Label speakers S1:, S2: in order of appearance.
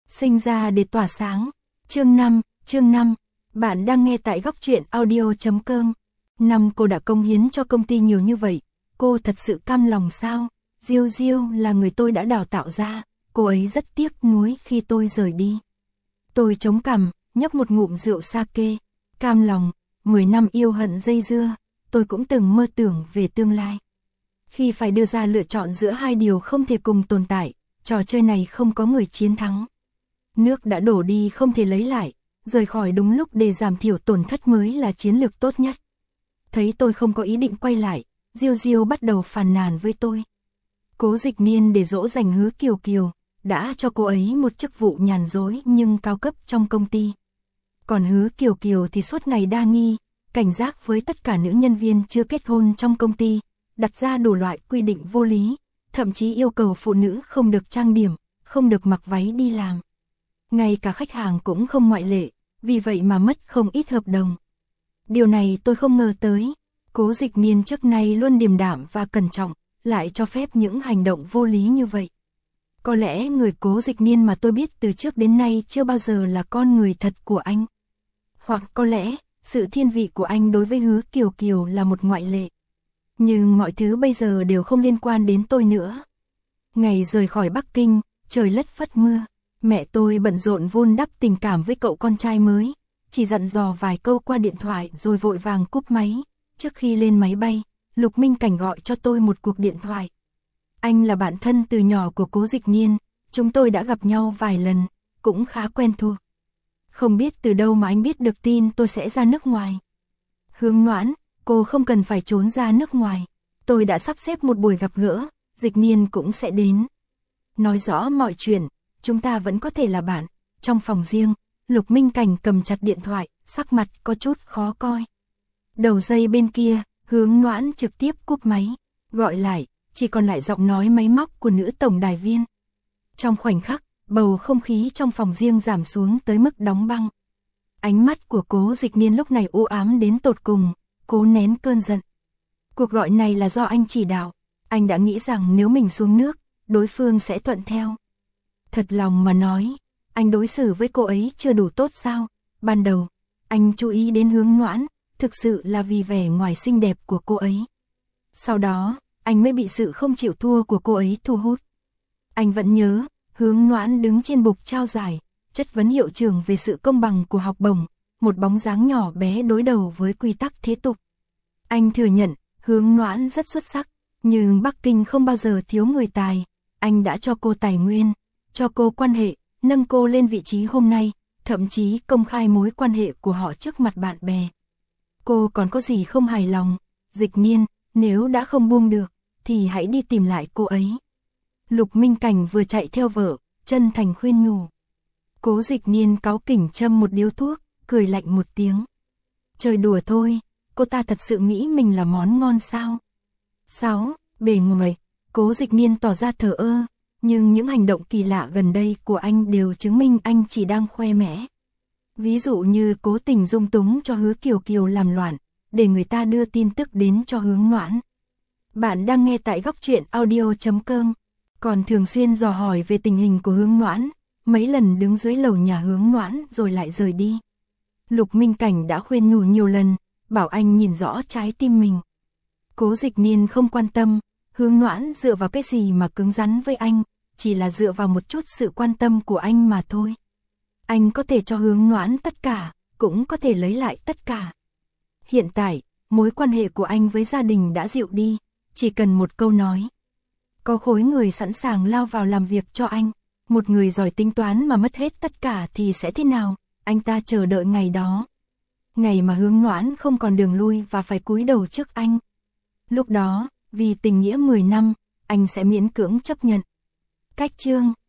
S1: sinh ra để tỏa sáng. Chương 5, bạn đang nghe tại góc truyện audio.com. Năm cô đã cống hiến cho công ty nhiều như vậy, cô thật sự cam lòng sao? Diêu Diêu là người tôi đã đào tạo ra, cô ấy rất tiếc nuối khi tôi rời đi. Tôi chống cằm, nhấp một ngụm rượu sake, cam lòng, 10 năm yêu hận dây dưa, tôi cũng từng mơ tưởng về tương lai. Khi phải đưa ra lựa chọn giữa hai điều không thể cùng tồn tại, trò chơi này không có người chiến thắng. Nước đã đổ đi không thể lấy lại, rời khỏi đúng lúc để giảm thiểu tổn thất mới là chiến lược tốt nhất. Thấy tôi không có ý định quay lại, Diêu Diêu bắt đầu phàn nàn với tôi. Cố Dịch Niên để dỗ dành Hứa Kiều Kiều, đã cho cô ấy một chức vụ nhàn rỗi nhưng cao cấp trong công ty. Còn Hứa Kiều Kiều thì suốt ngày đa nghi, cảnh giác với tất cả nữ nhân viên chưa kết hôn trong công ty, đặt ra đủ loại quy định vô lý, thậm chí yêu cầu phụ nữ không được trang điểm, không được mặc váy đi làm. Ngay cả khách hàng cũng không ngoại lệ, vì vậy mà mất không ít hợp đồng. Điều này tôi không ngờ tới, Cố Dịch Niên trước nay luôn điềm đạm và cẩn trọng, lại cho phép những hành động vô lý như vậy. Có lẽ người Cố Dịch Niên mà tôi biết từ trước đến nay chưa bao giờ là con người thật của anh. Hoặc có lẽ, sự thiên vị của anh đối với Hứa Kiều Kiều là một ngoại lệ. Nhưng mọi thứ bây giờ đều không liên quan đến tôi nữa. Ngày rời khỏi Bắc Kinh, trời lất phất mưa, mẹ tôi bận rộn vun đắp tình cảm với cậu con trai mới, chỉ dặn dò vài câu qua điện thoại rồi vội vàng cúp máy. Trước khi lên máy bay, Lục Minh Cảnh gọi cho tôi một cuộc điện thoại. Anh là bạn thân từ nhỏ của Cố Dịch Niên, chúng tôi đã gặp nhau vài lần, cũng khá quen thuộc. Không biết từ đâu mà anh biết được tin tôi sẽ ra nước ngoài. Hướng Noãn, cô không cần phải trốn ra nước ngoài. Tôi đã sắp xếp một buổi gặp gỡ, Dịch Niên cũng sẽ đến. Nói rõ mọi chuyện, chúng ta vẫn có thể là bạn. Trong phòng riêng, Lục Minh Cảnh cầm chặt điện thoại, sắc mặt có chút khó coi. Đầu dây bên kia, Hướng Noãn trực tiếp cúp máy, gọi lại, chỉ còn lại giọng nói máy móc của nữ tổng đài viên. Trong khoảnh khắc, bầu không khí trong phòng riêng giảm xuống tới mức đóng băng. Ánh mắt của Cố Dịch Niên lúc này u ám đến tột cùng, cố nén cơn giận. Cuộc gọi này là do anh chỉ đạo, anh đã nghĩ rằng nếu mình xuống nước, đối phương sẽ thuận theo. Thật lòng mà nói, anh đối xử với cô ấy chưa đủ tốt sao? Ban đầu, anh chú ý đến Hướng Noãn, thực sự là vì vẻ ngoài xinh đẹp của cô ấy. Sau đó, anh mới bị sự không chịu thua của cô ấy thu hút. Anh vẫn nhớ, Hướng Noãn đứng trên bục trao giải, chất vấn hiệu trưởng về sự công bằng của học bổng, một bóng dáng nhỏ bé đối đầu với quy tắc thế tục. Anh thừa nhận, Hướng Noãn rất xuất sắc, nhưng Bắc Kinh không bao giờ thiếu người tài. Anh đã cho cô tài nguyên, cho cô quan hệ, nâng cô lên vị trí hôm nay, thậm chí công khai mối quan hệ của họ trước mặt bạn bè. Cô còn có gì không hài lòng? Dịch Niên, nếu đã không buông được, thì hãy đi tìm lại cô ấy. Lục Minh Cảnh vừa chạy theo vợ, chân thành khuyên nhủ. Cố Dịch Niên cáu kỉnh châm một điếu thuốc, cười lạnh một tiếng. Chơi đùa thôi, cô ta thật sự nghĩ mình là món ngon sao? 6. Bề ngoài, Cố Dịch Niên tỏ ra thờ ơ, nhưng những hành động kỳ lạ gần đây của anh đều chứng minh anh chỉ đang khoe mẽ. Ví dụ như cố tình dung túng cho Hứa Kiều Kiều làm loạn, để người ta đưa tin tức đến cho Hướng Noãn. Bạn đang nghe tại góc truyện audio.com, còn thường xuyên dò hỏi về tình hình của Hướng Noãn, mấy lần đứng dưới lầu nhà Hướng Noãn rồi lại rời đi. Lục Minh Cảnh đã khuyên nhủ nhiều lần, bảo anh nhìn rõ trái tim mình. Cố Dịch Niên không quan tâm, Hướng Noãn dựa vào cái gì mà cứng rắn với anh, chỉ là dựa vào một chút sự quan tâm của anh mà thôi. Anh có thể cho Hướng Noãn tất cả, cũng có thể lấy lại tất cả. Hiện tại, mối quan hệ của anh với gia đình đã dịu đi, chỉ cần một câu nói. Có khối người sẵn sàng lao vào làm việc cho anh, một người giỏi tính toán mà mất hết tất cả thì sẽ thế nào? Anh ta chờ đợi ngày đó. Ngày mà Hướng Noãn không còn đường lui và phải cúi đầu trước anh. Lúc đó, vì tình nghĩa 10 năm, anh sẽ miễn cưỡng chấp nhận. Cách chương